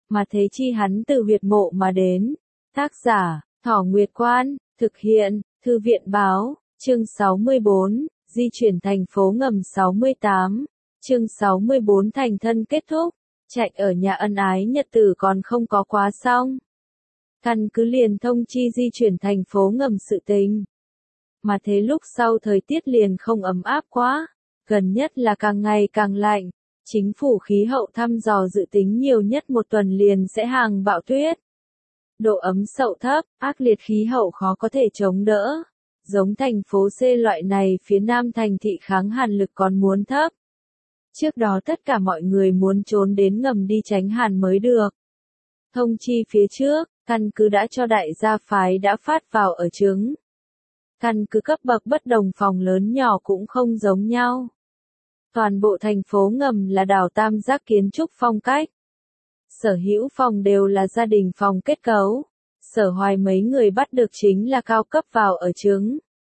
mà thế chi hắn từ huyệt mộ mà đến. Tác giả, Thỏ Nguyệt Quan, thực hiện, Thư viện báo, chương 64, di chuyển thành phố ngầm 68, chương 64 thành thân kết thúc, chạy ở nhà ân ái nhật tử còn không có quá xong. Căn cứ liền thông chi di chuyển thành phố ngầm sự tình. Mà thế lúc sau thời tiết liền không ấm áp quá, gần nhất là càng ngày càng lạnh. Chính phủ khí hậu thăm dò dự tính nhiều nhất một tuần liền sẽ hàng bão tuyết. Độ ấm sậu thấp, ác liệt khí hậu khó có thể chống đỡ. Giống thành phố C loại này phía nam thành thị kháng hàn lực còn muốn thấp. Trước đó tất cả mọi người muốn trốn đến ngầm đi tránh hàn mới được. Thông chi phía trước, căn cứ đã cho đại gia phái đã phát vào ở chứng. Căn cứ cấp bậc bất đồng phòng lớn nhỏ cũng không giống nhau. Toàn bộ thành phố ngầm là đảo tam giác kiến trúc phong cách. Sở hữu phòng đều là gia đình phòng kết cấu. Sở Hoài mấy người bắt được chính là cao cấp vào ở chứng.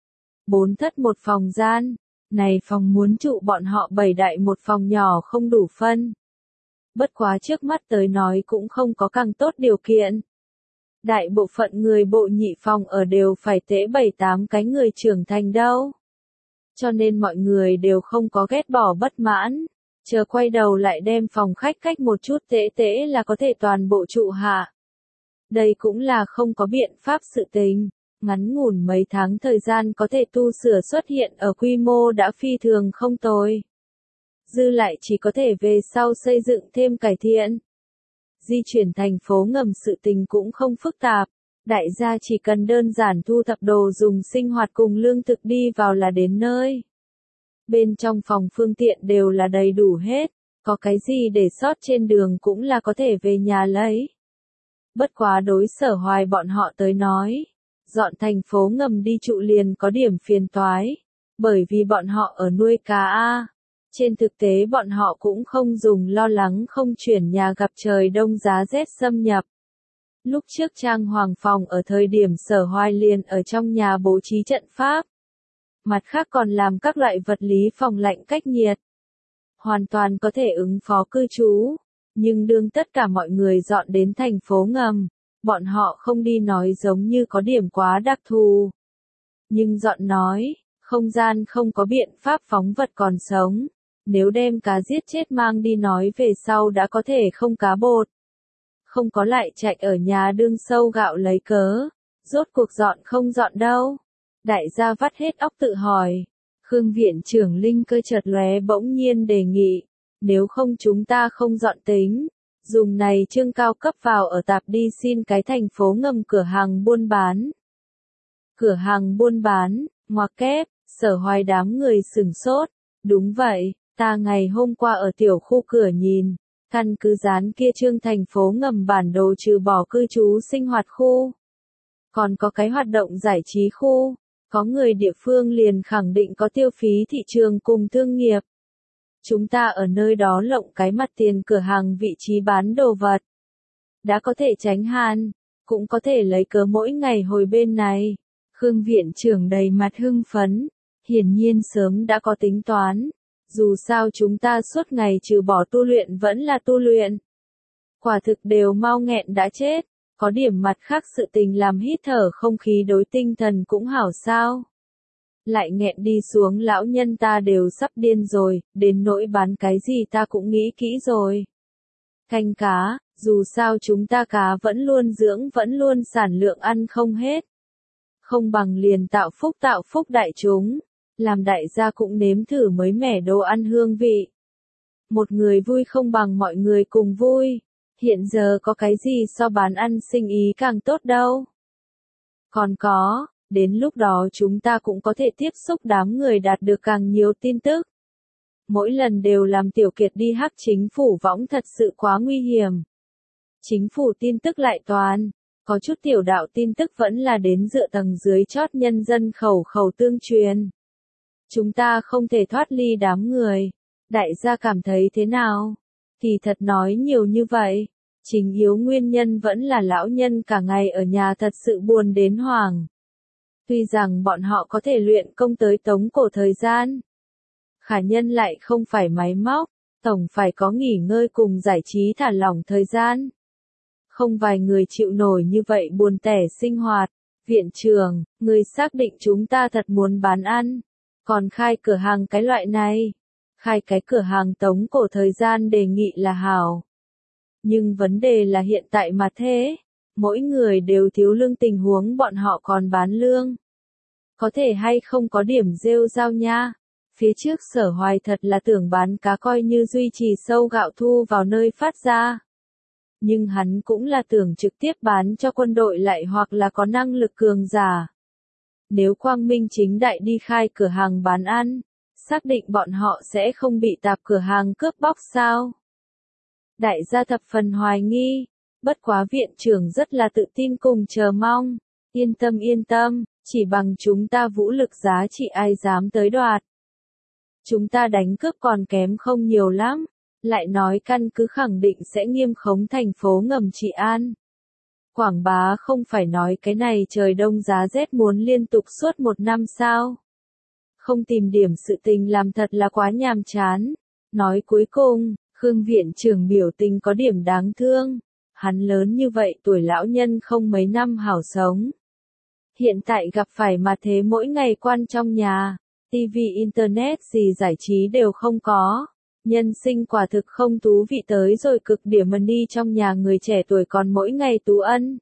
4 thất một phòng gian. Này phòng muốn trụ bọn họ 7 đại một phòng nhỏ không đủ phân. Bất quá trước mắt tới nói cũng không có càng tốt điều kiện. Đại bộ phận người bộ nhị phòng ở đều phải tễ 7-8 cái người trưởng thành đâu. Cho nên mọi người đều không có ghét bỏ bất mãn. Chờ quay đầu lại đem phòng khách cách một chút tễ là có thể toàn bộ trụ hạ. Đây cũng là không có biện pháp sự tình. Ngắn ngủn mấy tháng thời gian có thể tu sửa xuất hiện ở quy mô đã phi thường không tồi. Dư lại chỉ có thể về sau xây dựng thêm cải thiện. Di chuyển thành phố ngầm sự tình cũng không phức tạp. Đại gia chỉ cần đơn giản thu thập đồ dùng sinh hoạt cùng lương thực đi vào là đến nơi. Bên trong phòng phương tiện đều là đầy đủ hết, có cái gì để sót trên đường cũng là có thể về nhà lấy. Bất quá đối Sở Hoài bọn họ tới nói, dọn thành phố ngầm đi trụ liền có điểm phiền toái, bởi vì bọn họ ở nuôi cá A. Trên thực tế bọn họ cũng không dùng lo lắng không chuyển nhà gặp trời đông giá rét xâm nhập. Lúc trước trang hoàng phòng ở thời điểm Sở Hoài liền ở trong nhà bố trí trận pháp. Mặt khác còn làm các loại vật lý phòng lạnh cách nhiệt. Hoàn toàn có thể ứng phó cư trú. Nhưng đương tất cả mọi người dọn đến thành phố ngầm, bọn họ không đi nói giống như có điểm quá đặc thù. Nhưng dọn nói, không gian không có biện pháp phóng vật còn sống. Nếu đem cá giết chết mang đi nói về sau đã có thể không cá bột. Không có lại chạy ở nhà đương sâu gạo lấy cớ. Rốt cuộc dọn không dọn đâu. Đại gia vắt hết óc tự hỏi. Khương viện trưởng Linh cơ chợt lóe bỗng nhiên đề nghị. Nếu không chúng ta không dọn tính. Dùng này trương cao cấp vào ở tạp đi xin cái thành phố ngầm cửa hàng buôn bán. Cửa hàng buôn bán, ngoặc kép, Sở Hoài đám người sửng sốt. Đúng vậy, ta ngày hôm qua ở tiểu khu cửa nhìn. Căn cứ dán kia trương thành phố ngầm bản đồ trừ bỏ cư trú sinh hoạt khu. Còn có cái hoạt động giải trí khu. Có người địa phương liền khẳng định có tiêu phí thị trường cùng thương nghiệp. Chúng ta ở nơi đó lộng cái mặt tiền cửa hàng vị trí bán đồ vật. Đã có thể tránh hàn, cũng có thể lấy cớ mỗi ngày hồi bên này. Khương viện trưởng đầy mặt hưng phấn, hiển nhiên sớm đã có tính toán. Dù sao chúng ta suốt ngày trừ bỏ tu luyện vẫn là tu luyện. Quả thực đều mau nghẹn đã chết. Có điểm mặt khác sự tình làm hít thở không khí đối tinh thần cũng hảo sao. Lại nghẹn đi xuống lão nhân ta đều sắp điên rồi, đến nỗi bán cái gì ta cũng nghĩ kỹ rồi. Canh cá, dù sao chúng ta cá vẫn luôn dưỡng vẫn luôn sản lượng ăn không hết. Không bằng liền tạo phúc đại chúng, làm đại gia cũng nếm thử mới mẻ đồ ăn hương vị. Một người vui không bằng mọi người cùng vui. Hiện giờ có cái gì so bán ăn sinh ý càng tốt đâu. Còn có, đến lúc đó chúng ta cũng có thể tiếp xúc đám người đạt được càng nhiều tin tức. Mỗi lần đều làm tiểu kiệt đi hắc chính phủ võng thật sự quá nguy hiểm. Chính phủ tin tức lại toàn, có chút tiểu đạo tin tức vẫn là đến dựa tầng dưới chót nhân dân khẩu tương truyền. Chúng ta không thể thoát ly đám người. Đại gia cảm thấy thế nào? Thì thật nói nhiều như vậy. Chính yếu nguyên nhân vẫn là lão nhân cả ngày ở nhà thật sự buồn đến hoảng. Tuy rằng bọn họ có thể luyện công tới tống cổ thời gian. Khả nhân lại không phải máy móc, tổng phải có nghỉ ngơi cùng giải trí thả lỏng thời gian. Không vài người chịu nổi như vậy buồn tẻ sinh hoạt. Viện trưởng, người xác định chúng ta thật muốn bán ăn. Còn khai cửa hàng cái loại này. Khai cái cửa hàng tống cổ thời gian đề nghị là hảo. Nhưng vấn đề là hiện tại mà thế. Mỗi người đều thiếu lương, tình huống bọn họ còn bán lương. Có thể hay không có điểm rêu rao nha. Phía trước Sở Hoài thật là tưởng bán cá coi như duy trì sâu gạo thu vào nơi phát ra. Nhưng hắn cũng là tưởng trực tiếp bán cho quân đội lại hoặc là có năng lực cường giả. Nếu quang minh chính đại đi khai cửa hàng bán ăn, xác định bọn họ sẽ không bị tạp cửa hàng cướp bóc sao? Đại gia thập phần hoài nghi, bất quá viện trưởng rất là tự tin cùng chờ mong. Yên tâm, chỉ bằng chúng ta vũ lực giá trị ai dám tới đoạt. Chúng ta đánh cướp còn kém không nhiều lắm, lại nói căn cứ khẳng định sẽ nghiêm khống thành phố ngầm trị an. Quảng Bá không phải nói cái này trời đông giá rét muốn liên tục suốt 1 năm sao. Không tìm điểm sự tình làm thật là quá nhàm chán. Nói cuối cùng, Khương viện trưởng biểu tình có điểm đáng thương. Hắn lớn như vậy tuổi lão nhân không mấy năm hảo sống. Hiện tại gặp phải mà thế mỗi ngày quan trong nhà, TV Internet gì giải trí đều không có. Nhân sinh quả thực không thú vị tới rồi cực điểm mà đi trong nhà người trẻ tuổi còn mỗi ngày tú ân.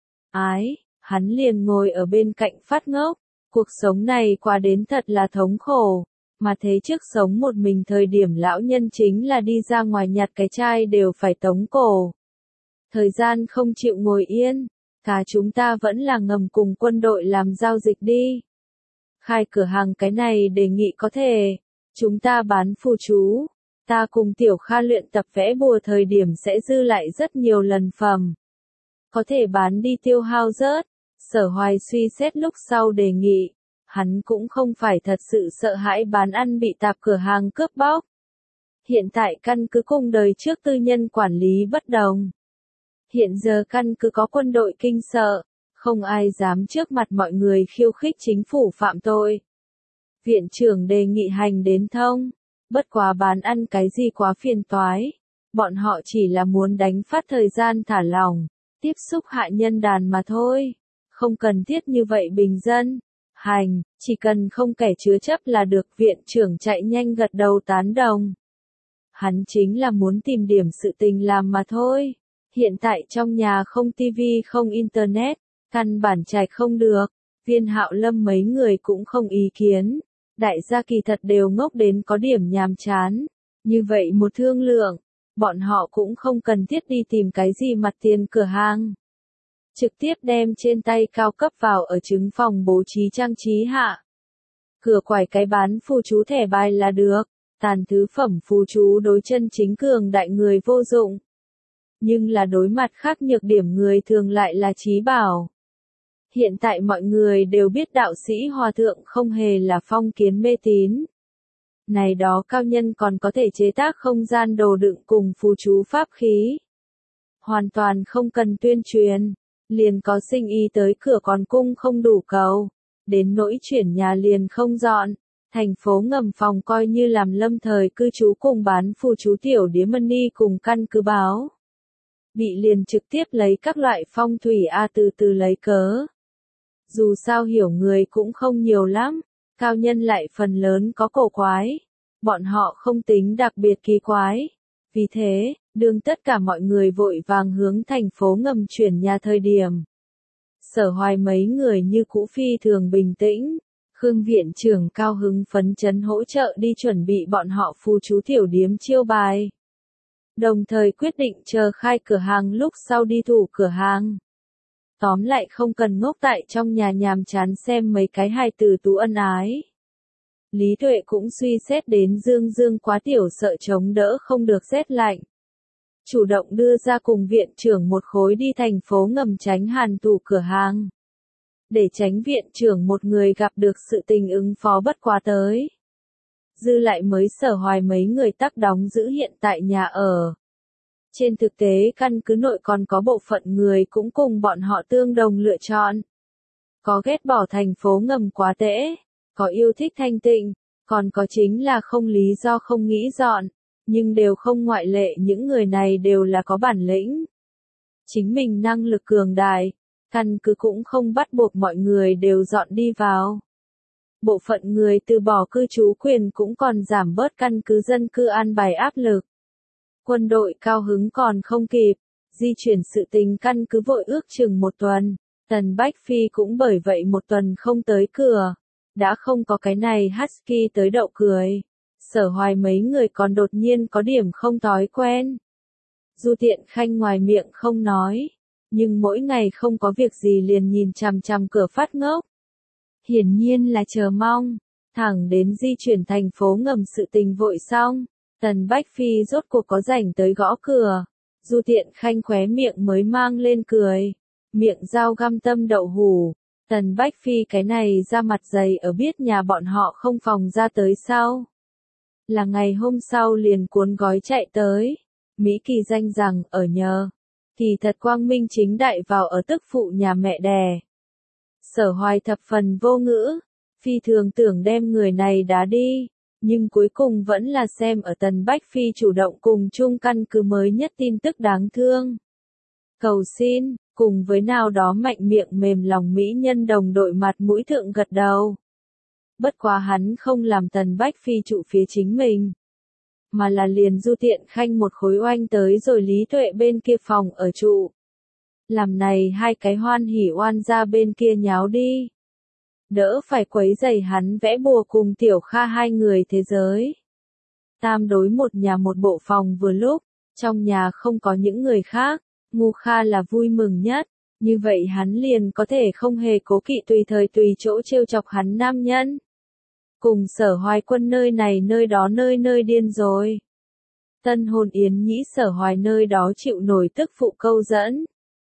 Ái, hắn liền ngồi ở bên cạnh phát ngốc. Cuộc sống này qua đến thật là thống khổ. Mà thế trước sống một mình thời điểm lão nhân chính là đi ra ngoài nhặt cái chai đều phải tống cổ. Thời gian không chịu ngồi yên. Cả chúng ta vẫn là ngầm cùng quân đội làm giao dịch đi. Khai cửa hàng cái này đề nghị có thể. Chúng ta bán phù chú. Ta cùng Tiểu Kha luyện tập vẽ bùa thời điểm sẽ dư lại rất nhiều lần phẩm. Có thể bán đi tiêu hao rớt. Sở Hoài suy xét lúc sau đề nghị. Hắn cũng không phải thật sự sợ hãi bán ăn bị tạp cửa hàng cướp bóc. Hiện tại căn cứ cùng đời trước tư nhân quản lý bất đồng. Hiện giờ căn cứ có quân đội kinh sợ. Không ai dám trước mặt mọi người khiêu khích chính phủ phạm tội. Viện trưởng đề nghị hành đến thông. Bất quá bán ăn cái gì quá phiền toái. Bọn họ chỉ là muốn đánh phát thời gian thả lỏng, tiếp xúc hạ nhân đàn mà thôi. Không cần thiết như vậy bình dân. Hành, chỉ cần không kẻ chứa chấp là được. Viện trưởng chạy nhanh gật đầu tán đồng. Hắn chính là muốn tìm điểm sự tình làm mà thôi. Hiện tại trong nhà không tivi không internet, căn bản chạy không được. Viên Hạo Lâm mấy người cũng không ý kiến. Đại gia kỳ thật đều ngốc đến có điểm nhàm chán. Như vậy một thương lượng, bọn họ cũng không cần thiết đi tìm cái gì mặt tiền cửa hàng. Trực tiếp đem trên tay cao cấp vào ở trứng phòng bố trí trang trí hạ. Cửa quải cái bán phù chú thẻ bài là được. Tàn thứ phẩm phù chú đối chân chính cường đại người vô dụng. Nhưng là đối mặt khác nhược điểm người thường lại là trí bảo. Hiện tại mọi người đều biết đạo sĩ hòa thượng không hề là phong kiến mê tín. Này đó cao nhân còn có thể chế tác không gian đồ đựng cùng phù chú pháp khí. Hoàn toàn không cần tuyên truyền, liền có sinh y tới cửa còn cung không đủ cầu. Đến nỗi chuyển nhà liền không dọn, thành phố ngầm phòng coi như làm lâm thời cư trú cùng bán phù chú tiểu điếm money cùng căn cứ báo. Bị liền trực tiếp lấy các loại phong thủy từ từ lấy cớ. Dù sao hiểu người cũng không nhiều lắm, cao nhân lại phần lớn có cổ quái. Bọn họ không tính đặc biệt kỳ quái. Vì thế, đương tất cả mọi người vội vàng hướng thành phố ngầm chuyển nhà thời điểm. Sở Hoài mấy người như cũ phi thường bình tĩnh. Khương viện trưởng cao hứng phấn chấn hỗ trợ đi chuẩn bị bọn họ phù chú tiểu điếm chiêu bài. Đồng thời quyết định chờ khai cửa hàng lúc sau đi thủ cửa hàng. Tóm lại không cần ngốc tại trong nhà nhàm chán xem mấy cái hài tử tú ân ái. Lý Tuệ cũng suy xét đến Dương Dương quá tiểu sợ chống đỡ không được rét lạnh. Chủ động đưa ra cùng viện trưởng một khối đi thành phố ngầm tránh hàn tủ cửa hàng. Để tránh viện trưởng một người gặp được sự tình ứng phó bất quá tới. Dư lại mới Sở Hoài mấy người tắc đóng giữ hiện tại nhà ở. Trên thực tế căn cứ nội còn có bộ phận người cũng cùng bọn họ tương đồng lựa chọn. Có ghét bỏ thành phố ngầm quá tễ, có yêu thích thanh tịnh, còn có chính là không lý do không nghĩ dọn, nhưng đều không ngoại lệ những người này đều là có bản lĩnh. chính mình năng lực cường đại, căn cứ cũng không bắt buộc mọi người đều dọn đi vào. Bộ phận người từ bỏ cư trú quyền cũng còn giảm bớt căn cứ dân cư an bài áp lực. Quân đội cao hứng còn không kịp, di chuyển sự tình căn cứ vội ước chừng 1 tuần, Tần Bách Phi cũng bởi vậy 1 tuần không tới cửa. Đã không có cái này Husky tới đậu cười. Sở Hoài mấy người còn đột nhiên có điểm không thói quen. Du Tiện Khanh ngoài miệng không nói, nhưng mỗi ngày không có việc gì liền nhìn chằm chằm cửa phát ngốc. Hiển nhiên là chờ mong, thẳng đến di chuyển thành phố ngầm sự tình vội xong, Tần Bách Phi rốt cuộc có rảnh tới gõ cửa. Du Tiện Khanh khóe miệng mới mang lên cười, miệng dao găm tâm đậu hủ. Tần Bách Phi cái này ra mặt dày ở biết nhà bọn họ không phòng ra tới sau. Là ngày hôm sau liền cuốn gói chạy tới. Mỹ Kỳ danh rằng ở nhờ. Kỳ thật quang minh chính đại vào ở tức phụ nhà mẹ đẻ. Sở Hoài thập phần vô ngữ. Phi thường tưởng đem người này đá đi. Nhưng cuối cùng vẫn là xem ở Tần Bách Phi chủ động cùng chung căn cứ mới nhất tin tức đáng thương. Cầu xin, cùng với nào đó mạnh miệng mềm lòng mỹ nhân đồng đội mặt mũi thượng gật đầu. Bất quá hắn không làm Tần Bách Phi trụ phía chính mình, mà là liền Du Tiện Khanh một khối oanh tới rồi Lý Tuệ bên kia phòng ở trụ. Làm này 2 cái hoan hỉ oan ra bên kia nháo đi. Đỡ phải quấy rầy hắn vẽ bùa cùng Tiểu Kha 2 người thế giới. Tam đối 1 nhà 1 bộ phòng vừa lúc, trong nhà không có những người khác, Ngu Kha là vui mừng nhất, như vậy hắn liền có thể không hề cố kỵ tùy thời tùy chỗ trêu chọc hắn nam nhân. Cùng Sở Hoài Quân nơi này nơi đó nơi nơi điên rồi. Tân hôn yến nhĩ Sở Hoài nơi đó chịu nổi tức phụ câu dẫn.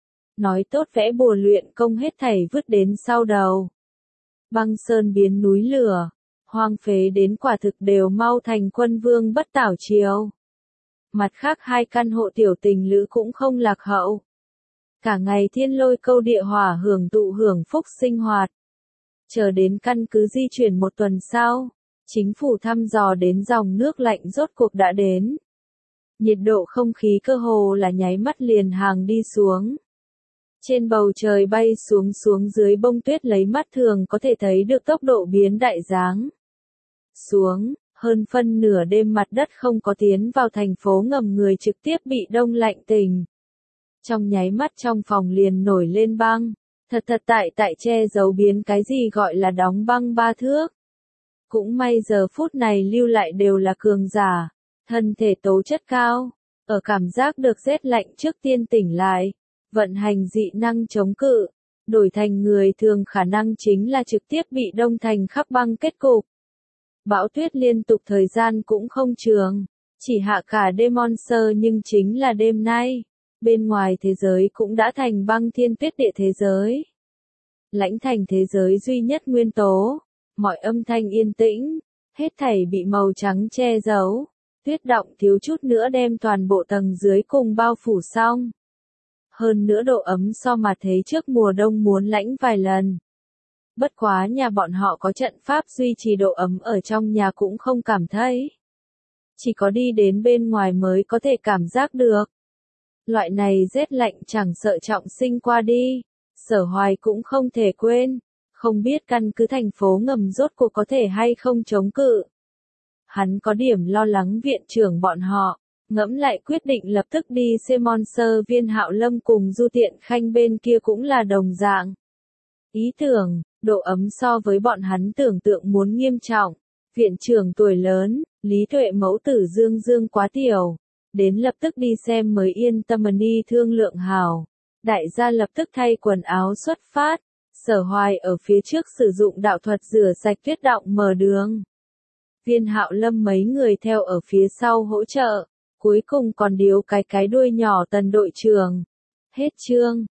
Nói tốt vẽ bùa luyện công hết thảy vứt đến sau đầu. Băng sơn biến núi lửa, hoang phế đến quả thực đều mau thành quân vương bất tảo triều. Mặt khác 2 căn hộ tiểu tình lữ cũng không lạc hậu. Cả ngày thiên lôi câu địa hỏa hưởng tụ hưởng phúc sinh hoạt. Chờ đến căn cứ di chuyển 1 tuần sau, chính phủ thăm dò đến dòng nước lạnh rốt cuộc đã đến. Nhiệt độ không khí cơ hồ là nháy mắt liền hàng đi xuống. Trên bầu trời bay xuống dưới bông tuyết lấy mắt thường có thể thấy được tốc độ biến đại dáng. Xuống, hơn phân nửa đêm mặt đất không có tiến vào thành phố ngầm người trực tiếp bị đông lạnh tình. Trong nháy mắt trong phòng liền nổi lên băng, thật tại che giấu biến cái gì gọi là đóng băng 3 thước. Cũng may giờ phút này lưu lại đều là cường giả, thân thể tố chất cao, ở cảm giác được rét lạnh trước tiên tỉnh lại, vận hành dị năng chống cự, đổi thành người thường khả năng chính là trực tiếp bị đông thành khắc băng kết cục. Bão tuyết liên tục thời gian cũng không trường, chỉ hạ cả đêm Monster nhưng chính là đêm nay, bên ngoài thế giới cũng đã thành băng thiên tuyết địa thế giới. Lãnh thành thế giới duy nhất nguyên tố, mọi âm thanh yên tĩnh, hết thảy bị màu trắng che giấu, tuyết động thiếu chút nữa đem toàn bộ tầng dưới cùng bao phủ xong. Hơn nữa độ ấm so mà thấy trước mùa đông muốn lãnh vài lần. Bất quá nhà bọn họ có trận pháp duy trì độ ấm ở trong nhà cũng không cảm thấy. Chỉ có đi đến bên ngoài mới có thể cảm giác được. Loại này rét lạnh chẳng sợ trọng sinh qua đi, Sở Hoài cũng không thể quên, không biết căn cứ thành phố ngầm rốt cuộc có thể hay không chống cự. Hắn có điểm lo lắng viện trưởng bọn họ, ngẫm lại quyết định lập tức đi xem Monster Viên Hạo Lâm cùng Du Tiện Khanh bên kia cũng là đồng dạng. Ý tưởng, độ ấm so với bọn hắn tưởng tượng muốn nghiêm trọng, viện trưởng tuổi lớn, Lý Tuệ mẫu tử Dương Dương quá tiểu, đến lập tức đi xem mới yên tâm đi thương lượng hào. Đại gia lập tức thay quần áo xuất phát, Sở Hoài ở phía trước sử dụng đạo thuật rửa sạch tuyết động mở đường. Viên Hạo Lâm mấy người theo ở phía sau hỗ trợ, cuối cùng còn điếu cái đuôi nhỏ Tần đội trưởng. Hết chương.